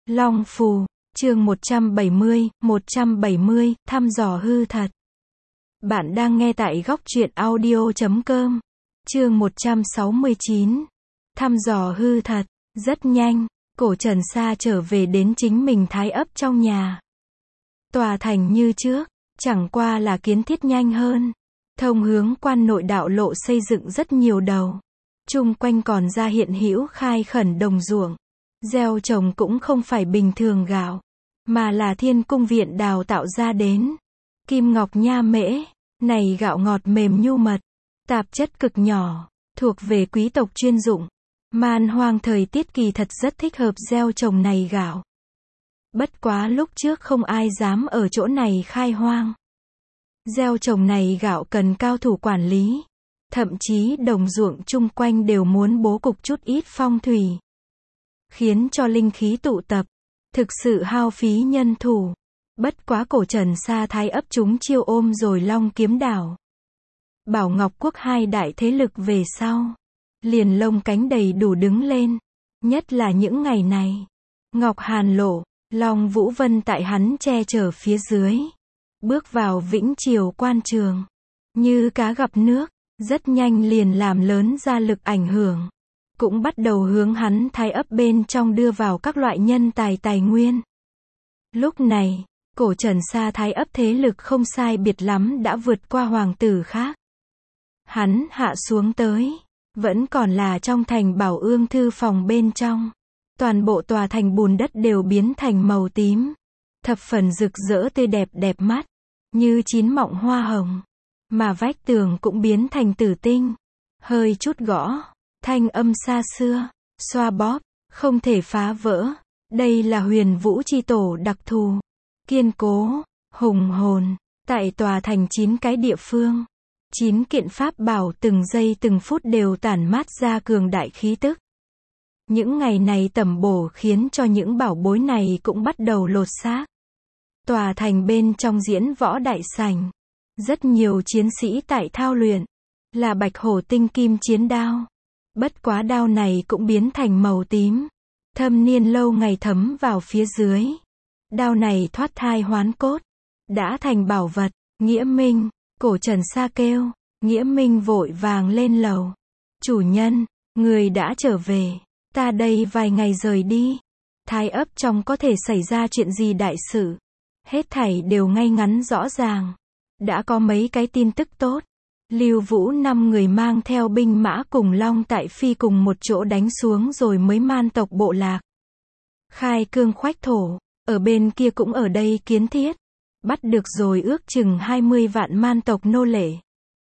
Long Phù, chương 170, thăm dò hư thật. Bạn đang nghe tại góc truyện audio.com. Chương 169. Thăm dò hư thật. Rất nhanh, cổ Trần Sa trở về đến chính mình Thái ấp trong nhà. Tòa thành như trước, chẳng qua là kiến thiết nhanh hơn. Thông hướng quan nội đạo lộ xây dựng rất nhiều đầu. Chung quanh còn ra hiện hữu khai khẩn đồng ruộng. Gieo trồng cũng không phải bình thường gạo, mà là Thiên Cung Viện đào tạo ra đến. Kim Ngọc Nha Mễ, này gạo ngọt mềm nhu mật, tạp chất cực nhỏ, thuộc về quý tộc chuyên dụng. Man hoang thời tiết kỳ thật rất thích hợp gieo trồng này gạo. Bất quá lúc trước không ai dám ở chỗ này khai hoang. Gieo trồng này gạo cần cao thủ quản lý. Thậm chí đồng ruộng chung quanh đều muốn bố cục chút ít phong thủy. Khiến cho linh khí tụ tập. Thực sự hao phí nhân thủ. Bất quá cổ Trần Sa Thái ấp chúng chiêu ôm rồi Long Kiếm đảo. Bảo Ngọc Quốc hai đại thế lực về sau. Liền lông cánh đầy đủ đứng lên. Nhất là những ngày này. Ngọc Hàn Lộ, Long Vũ Vân tại hắn che chở phía dưới. Bước vào Vĩnh Triều quan trường. Như cá gặp nước. Rất nhanh liền làm lớn ra lực ảnh hưởng. Cũng bắt đầu hướng hắn Thái ấp bên trong đưa vào các loại nhân tài nguyên. Lúc này, cổ Trần Sa Thái ấp thế lực không sai biệt lắm đã vượt qua hoàng tử khác. Hắn hạ xuống tới, vẫn còn là trong thành Bảo Ương thư phòng bên trong. Toàn bộ tòa thành bùn đất đều biến thành màu tím. Thập phần rực rỡ tươi đẹp mắt, như chín mọng hoa hồng. Mà vách tường cũng biến thành tử tinh. Hơi chút gõ, thanh âm xa xưa, xoa bóp, không thể phá vỡ. Đây là Huyền Vũ chi tổ đặc thù, kiên cố, hùng hồn. Tại tòa thành 9 cái địa phương, 9 kiện pháp bảo từng giây từng phút đều tản mát ra cường đại khí tức. Những ngày này tẩm bổ khiến cho những bảo bối này cũng bắt đầu lột xác. Tòa thành bên trong diễn võ đại sảnh. Rất nhiều chiến sĩ tại thao luyện. Là Bạch Hổ tinh kim chiến đao. Bất quá đao này cũng biến thành màu tím. Thâm niên lâu ngày thấm vào phía dưới. Đao này thoát thai hoán cốt. Đã thành bảo vật. Nghĩa Minh, cổ Trần Sa kêu. Nghĩa Minh vội vàng lên lầu. Chủ nhân, người đã trở về. Ta đây vài ngày rời đi. Thái ấp trong có thể xảy ra chuyện gì đại sự. Hết thảy đều ngay ngắn rõ ràng. Đã có mấy cái tin tức tốt. Lưu Vũ 5 người mang theo binh mã cùng Long Tại Phi cùng một chỗ đánh xuống rồi mới man tộc bộ lạc. Khai Cương khoách thổ, ở bên kia cũng ở đây kiến thiết. Bắt được rồi ước chừng 20 vạn man tộc nô lệ.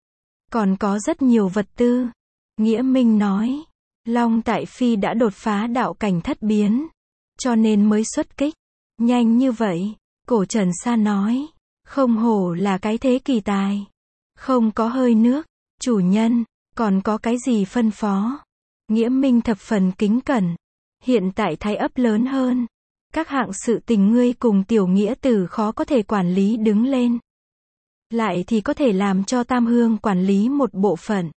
Còn có rất nhiều vật tư. Nghĩa Minh nói, Long Tại Phi đã đột phá đạo cảnh thất biến. Cho nên mới xuất kích. Nhanh như vậy, cổ Trần Sa nói. Không hổ là cái thế kỳ tài. Không có hơi nước. Chủ nhân, còn có cái gì phân phó? Nghĩa Minh thập phần kính cẩn. Hiện tại Thái ấp lớn hơn. Các hạng sự tình ngươi cùng tiểu nghĩa tử khó có thể quản lý đứng lên. Lại thì có thể làm cho Tam Hương quản lý một bộ phận.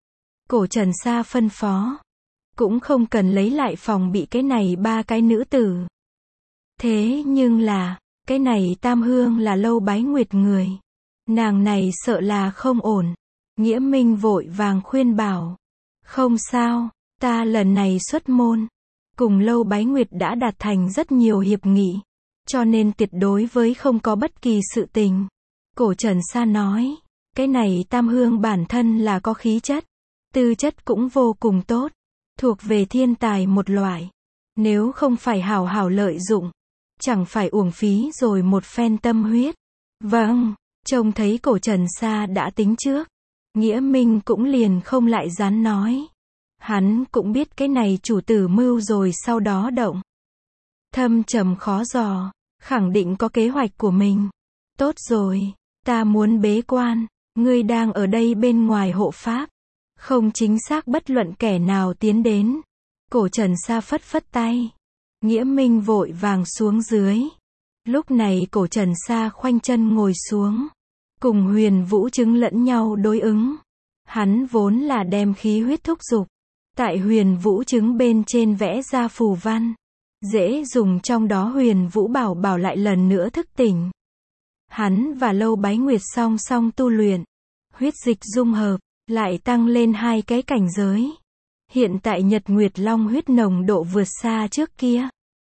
Cổ Trần Sa phân phó. Cũng không cần lấy lại phòng bị cái này 3 cái nữ tử. Thế nhưng là, cái này Tam Hương là Lâu Bái Nguyệt người. Nàng này sợ là không ổn. Nghĩa Minh vội vàng khuyên bảo. Không sao, ta lần này xuất môn. Cùng Lâu Bái Nguyệt đã đạt thành rất nhiều hiệp nghị. Cho nên tuyệt đối với không có bất kỳ sự tình. Cổ Trần Sa nói. Cái này Tam Hương bản thân là có khí chất. Tư chất cũng vô cùng tốt. Thuộc về thiên tài một loại. Nếu không phải hảo hảo lợi dụng. Chẳng phải uổng phí rồi một phen tâm huyết. Vâng, trông thấy cổ Trần Sa đã tính trước. Nghĩa Minh cũng liền không lại dám nói. Hắn cũng biết cái này chủ tử mưu rồi sau đó động. Thâm trầm khó dò, khẳng định có kế hoạch của mình. Tốt rồi, ta muốn bế quan, ngươi đang ở đây bên ngoài hộ pháp. Không chính xác bất luận kẻ nào tiến đến. Cổ Trần Sa phất phất tay. Nghĩa Minh vội vàng xuống dưới. Lúc này cổ Trần Sa khoanh chân ngồi xuống. Cùng Huyền Vũ chứng lẫn nhau đối ứng. Hắn vốn là đem khí huyết thúc dục. Tại Huyền Vũ chứng bên trên vẽ ra phù văn. dễ dùng trong đó Huyền Vũ Bảo Bảo lại lần nữa thức tỉnh. Hắn và Lâu Bái Nguyệt song song tu luyện, huyết dịch dung hợp, lại tăng lên 2 cái cảnh giới. Hiện tại Nhật Nguyệt Long huyết nồng độ vượt xa trước kia.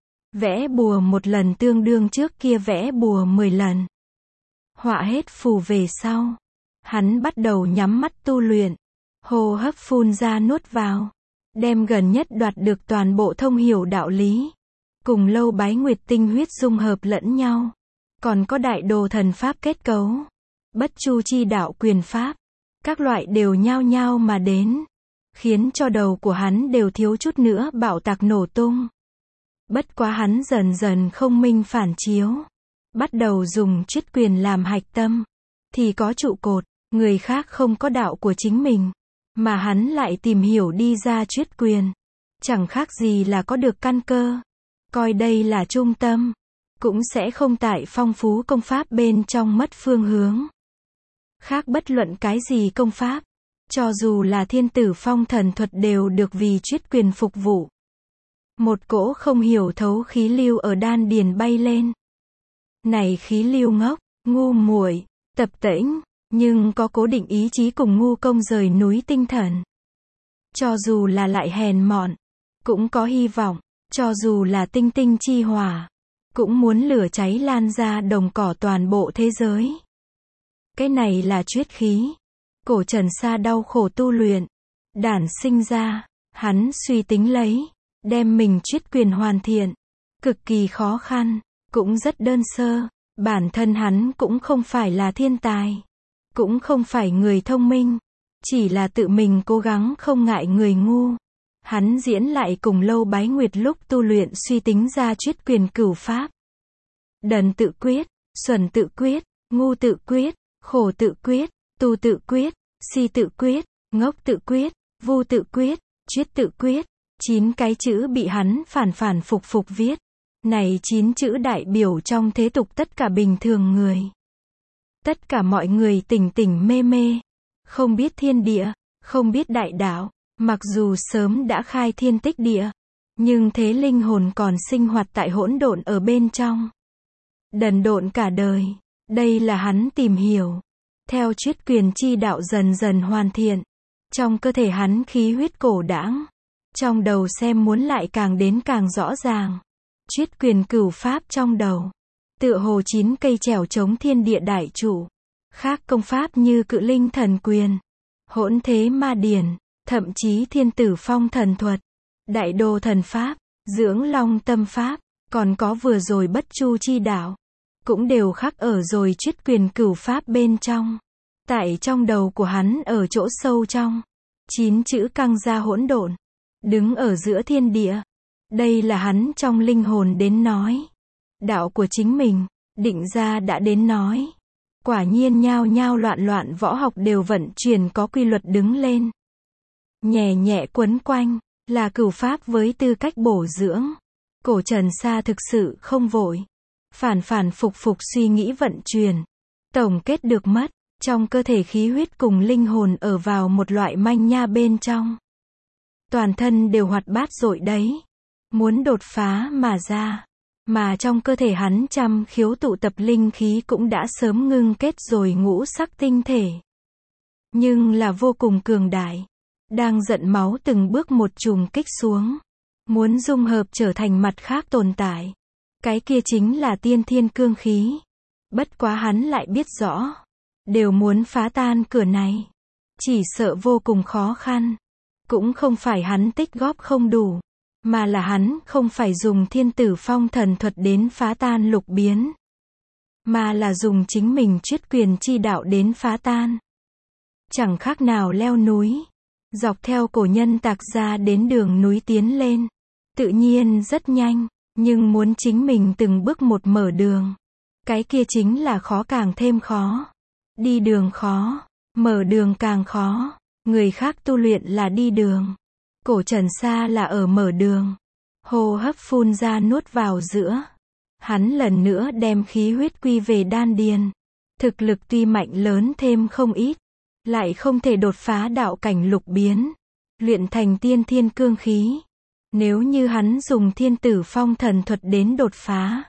Vẽ bùa 1 lần tương đương trước kia vẽ bùa 10 lần. Họa hết phù về sau, hắn bắt đầu nhắm mắt tu luyện, hô hấp phun ra nuốt vào, đem gần nhất đoạt được toàn bộ thông hiểu đạo lý, cùng Lâu Bái Nguyệt tinh huyết dung hợp lẫn nhau, còn có đại đồ thần pháp kết cấu, bất chu chi đạo quyền pháp, các loại đều nhao nhao mà đến, khiến cho đầu của hắn đều thiếu chút nữa bạo tạc nổ tung. Bất quá hắn dần dần không minh phản chiếu, bắt đầu dùng triết quyền làm hạch tâm, thì có trụ cột, người khác không có đạo của chính mình, mà hắn lại tìm hiểu đi ra triết quyền, chẳng khác gì là có được căn cơ, coi đây là trung tâm, cũng sẽ không tại phong phú công pháp bên trong mất phương hướng. Khác bất luận cái gì công pháp, cho dù là thiên tử phong thần thuật đều được vì triết quyền phục vụ. Một cỗ không hiểu thấu khí lưu ở đan điền bay lên. Này khí lưu ngốc, ngu muội, tập tễnh, nhưng có cố định ý chí cùng ngu công rời núi tinh thần. Cho dù là lại hèn mọn, cũng có hy vọng, cho dù là tinh tinh chi hỏa, cũng muốn lửa cháy lan ra đồng cỏ toàn bộ thế giới. Cái này là triết khí. Cổ Trần Sa đau khổ tu luyện, đản sinh ra, hắn suy tính lấy, đem mình triết quyền hoàn thiện, cực kỳ khó khăn, cũng rất đơn sơ, bản thân hắn cũng không phải là thiên tài, cũng không phải người thông minh, chỉ là tự mình cố gắng không ngại người ngu. Hắn diễn lại cùng Lâu Bái Nguyệt lúc tu luyện suy tính ra triết quyền cửu pháp. Đần tự quyết, xuẩn tự quyết, ngu tự quyết, khổ tự quyết, tu tự quyết, si tự quyết, ngốc tự quyết, vu tự quyết, triết tự quyết. 9 cái chữ bị hắn phản phục viết. Này 9 chữ đại biểu trong thế tục tất cả bình thường người. Tất cả mọi người tỉnh mê, không biết thiên địa, không biết đại đạo, mặc dù sớm đã khai thiên tích địa, nhưng thế linh hồn còn sinh hoạt tại hỗn độn ở bên trong. Đần độn cả đời, đây là hắn tìm hiểu. Theo triết quyền chi đạo dần dần hoàn thiện, trong cơ thể hắn khí huyết cổ đãng, trong đầu xem muốn lại càng đến càng rõ ràng. Triết quyền cửu pháp trong đầu, tựa hồ 9 cây trèo chống thiên địa đại trụ. Khác công pháp như Cự Linh thần quyền, Hỗn Thế ma điển, thậm chí Thiên tử phong thần thuật, Đại đồ thần pháp, Dưỡng Long tâm pháp, còn có vừa rồi bất chu chi đạo, cũng đều khắc ở rồi triết quyền cửu pháp bên trong. Tại trong đầu của hắn ở chỗ sâu trong, 9 chữ căng ra hỗn độn, đứng ở giữa thiên địa. Đây là hắn trong linh hồn đến nói. Đạo của chính mình, định ra đã đến nói. Quả nhiên nhao nhao loạn võ học đều vận chuyển có quy luật đứng lên. Nhẹ nhẹ quấn quanh, là cửu pháp với tư cách bổ dưỡng. Cổ Trần Sa thực sự không vội. Phản phục suy nghĩ vận chuyển. Tổng kết được mất, trong cơ thể khí huyết cùng linh hồn ở vào một loại manh nha bên trong. Toàn thân đều hoạt bát rội đấy. Muốn đột phá mà ra. Mà trong cơ thể hắn trăm khiếu tụ tập linh khí cũng đã sớm ngưng kết rồi ngũ sắc tinh thể. Nhưng là vô cùng cường đại. Đang giận máu từng bước một trùng kích xuống. Muốn dung hợp trở thành mặt khác tồn tại. Cái kia chính là tiên thiên cương khí. Bất quá hắn lại biết rõ. Đều muốn phá tan cửa này. Chỉ sợ vô cùng khó khăn. Cũng không phải hắn tích góp không đủ. Mà là hắn không phải dùng thiên tử phong thần thuật đến phá tan lục biến. Mà là dùng chính mình triết quyền chi đạo đến phá tan. Chẳng khác nào leo núi. Dọc theo cổ nhân tạc ra đến đường núi tiến lên. Tự nhiên rất nhanh. Nhưng muốn chính mình từng bước một mở đường. Cái kia chính là khó càng thêm khó. Đi đường khó. Mở đường càng khó. Người khác tu luyện là đi đường. Cổ Trần Sa là ở mở đường. Hô hấp phun ra nuốt vào giữa. Hắn lần nữa đem khí huyết quy về đan điền. Thực lực tuy mạnh lớn thêm không ít. Lại không thể đột phá đạo cảnh lục biến. Luyện thành tiên thiên cương khí. Nếu như hắn dùng thiên tử phong thần thuật đến đột phá,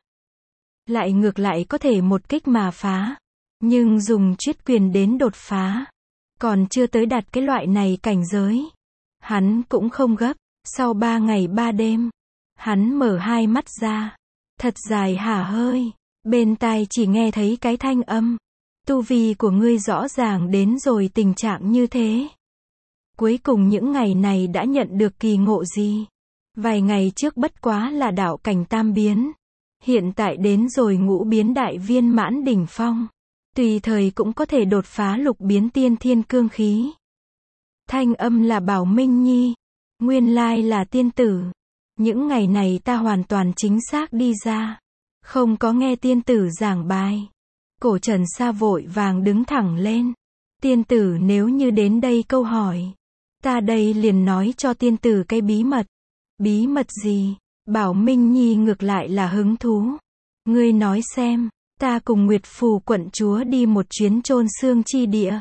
lại ngược lại có thể một kích mà phá. Nhưng dùng chuyết quyền đến đột phá, còn chưa tới đạt cái loại này cảnh giới. Hắn cũng không gấp. Sau 3 ngày 3 đêm, hắn mở hai mắt ra, thật dài hả hơi, bên tai chỉ nghe thấy cái thanh âm. Tu vi của ngươi rõ ràng đến rồi tình trạng như thế. Cuối cùng những ngày này đã nhận được kỳ ngộ gì? Vài ngày trước bất quá là đạo cảnh tam biến. Hiện tại đến rồi ngũ biến đại viên mãn đỉnh phong. Tùy thời cũng có thể đột phá lục biến tiên thiên cương khí. Thanh âm là Bảo Minh Nhi. Nguyên lai là tiên tử. Những ngày này ta hoàn toàn chính xác đi ra. Không có nghe tiên tử giảng bài. Cổ Trần Sa vội vàng đứng thẳng lên. Tiên tử nếu như đến đây câu hỏi, ta đây liền nói cho tiên tử cái bí mật. Bí mật gì? Bảo Minh Nhi ngược lại là hứng thú. Ngươi nói xem, ta cùng Nguyệt Phù quận chúa đi một chuyến chôn xương chi địa.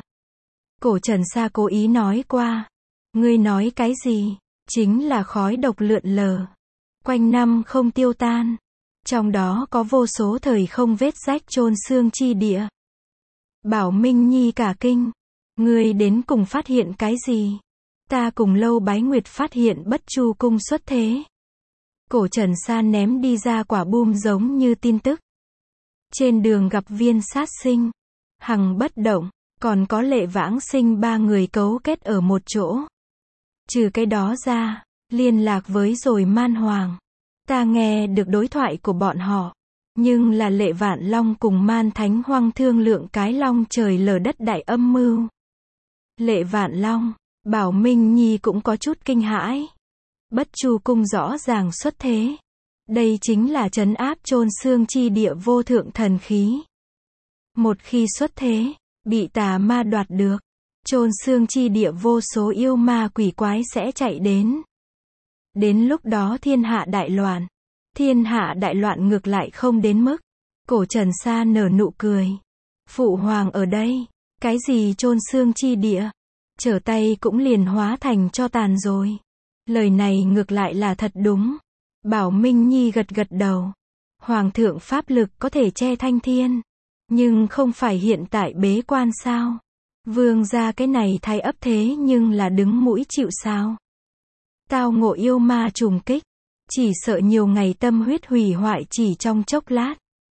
Cổ Trần Sa cố ý nói qua. Ngươi nói cái gì? Chính là khói độc lượn lờ, quanh năm không tiêu tan. Trong đó có vô số thời không vết rách chôn xương chi địa. Bảo Minh Nhi cả kinh. Ngươi đến cùng phát hiện cái gì? Ta cùng Lâu Bái Nguyệt phát hiện Bất Chu cung xuất thế. Cổ Trần Sa ném đi ra quả bum giống như tin tức. Trên đường gặp Viên Sát Sinh, Hằng Bất Động, còn có Lệ Vãng Sinh, 3 người cấu kết ở một chỗ. Trừ cái đó ra, liên lạc với rồi Man Hoàng. Ta nghe được đối thoại của bọn họ. Nhưng là Lệ Vạn Long cùng Man Thánh Hoang thương lượng cái long trời lở đất đại âm mưu. Lệ Vạn Long, Bảo Minh Nhi cũng có chút kinh hãi. Bất Chu cung rõ ràng xuất thế. Đây chính là trấn áp chôn xương chi địa vô thượng thần khí. Một khi xuất thế, bị tà ma đoạt được, chôn xương chi địa vô số yêu ma quỷ quái sẽ chạy đến. Đến lúc đó thiên hạ đại loạn. Thiên hạ đại loạn ngược lại không đến mức. Cổ Trần Sa nở nụ cười. Phụ hoàng ở đây. Cái gì chôn xương chi địa? Trở tay cũng liền hóa thành cho tàn rồi. Lời này ngược lại là thật đúng. Bảo Minh Nhi gật gật đầu. Hoàng thượng pháp lực có thể che thanh thiên. Nhưng không phải hiện tại bế quan sao? Vương gia cái này thay ấp thế nhưng là đứng mũi chịu sao? Tao ngộ yêu ma trùng kích. Chỉ sợ nhiều ngày tâm huyết hủy hoại chỉ trong chốc lát.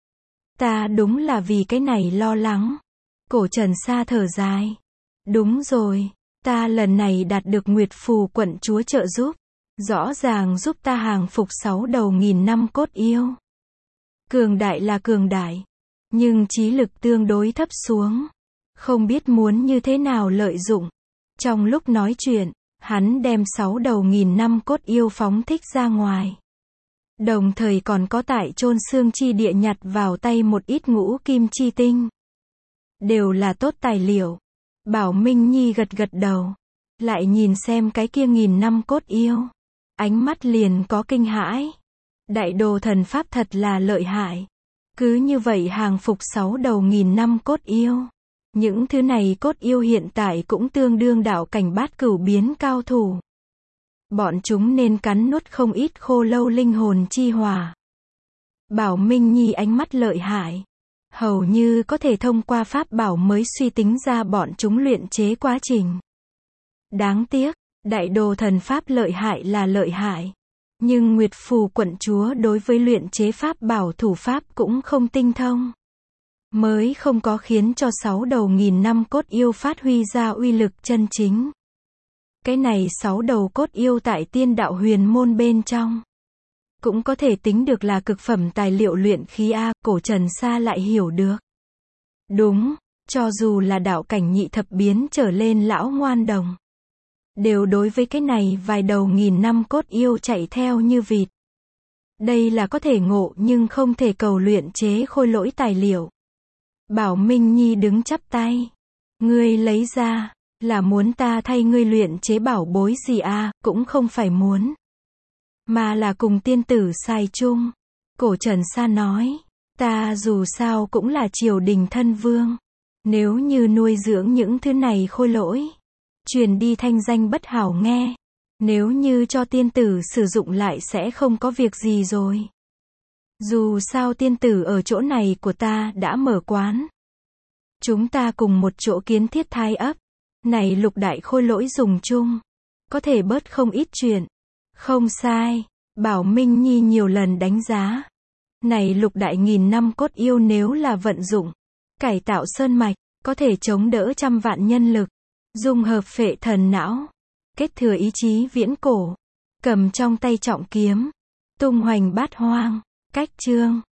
Ta đúng là vì cái này lo lắng. Cổ Trần Sa thở dài. Đúng rồi, ta lần này đạt được Nguyệt Phù quận chúa trợ giúp. Rõ ràng giúp ta hàng phục 6 đầu 1000 năm cốt yêu. Cường đại là cường đại, nhưng trí lực tương đối thấp xuống. Không biết muốn như thế nào lợi dụng. Trong lúc nói chuyện, hắn đem 6 đầu 1000 năm cốt yêu phóng thích ra ngoài. Đồng thời còn có tại chôn xương chi địa nhặt vào tay một ít ngũ kim chi tinh. Đều là tốt tài liệu. Bảo Minh Nhi gật gật đầu. Lại nhìn xem cái kia 1000 năm cốt yêu. Ánh mắt liền có kinh hãi. Đại đồ thần pháp thật là lợi hại. Cứ như vậy hàng phục 6 đầu 1000 năm cốt yêu. Những thứ này cốt yêu hiện tại cũng tương đương đạo cảnh bát cửu biến cao thủ. Bọn chúng nên cắn nuốt không ít khô lâu linh hồn chi hỏa. Bảo Minh Nhi ánh mắt lợi hại. Hầu như có thể thông qua pháp bảo mới suy tính ra bọn chúng luyện chế quá trình. Đáng tiếc, đại đồ thần pháp lợi hại là lợi hại. Nhưng Nguyệt Phù quận chúa đối với luyện chế pháp bảo thủ pháp cũng không tinh thông. Mới không có khiến cho 6 đầu 1000 năm cốt yêu phát huy ra uy lực chân chính. Cái này 6 đầu cốt yêu tại tiên đạo huyền môn bên trong. Cũng có thể tính được là cực phẩm tài liệu luyện khí A. Cổ Trần Sa lại hiểu được. Đúng, cho dù là đạo cảnh nhị thập biến trở lên lão ngoan đồng. Đều đối với cái này vài đầu 1000 năm cốt yêu chạy theo như vịt. Đây là có thể ngộ nhưng không thể cầu luyện chế khôi lỗi tài liệu. Bảo Minh Nhi đứng chắp tay. Ngươi lấy ra, là muốn ta thay ngươi luyện chế bảo bối gì à, cũng không phải muốn. Mà là cùng tiên tử xài chung. Cổ Trần Sa nói, ta dù sao cũng là triều đình thân vương. Nếu như nuôi dưỡng những thứ này khôi lỗi, truyền đi thanh danh bất hảo nghe. Nếu như cho tiên tử sử dụng lại sẽ không có việc gì rồi. Dù sao tiên tử ở chỗ này của ta đã mở quán. Chúng ta cùng một chỗ kiến thiết Thái ấp. Này Lục đại khôi lỗi dùng chung. Có thể bớt không ít chuyện. Không sai. Bảo Minh Nhi nhiều lần đánh giá. Này Lục đại nghìn năm cốt yêu nếu là vận dụng. Cải tạo sơn mạch. Có thể chống đỡ trăm vạn nhân lực. Dung hợp phệ thần não. Kết thừa ý chí viễn cổ. Cầm trong tay trọng kiếm. Tung hoành bát hoang. Cách chương.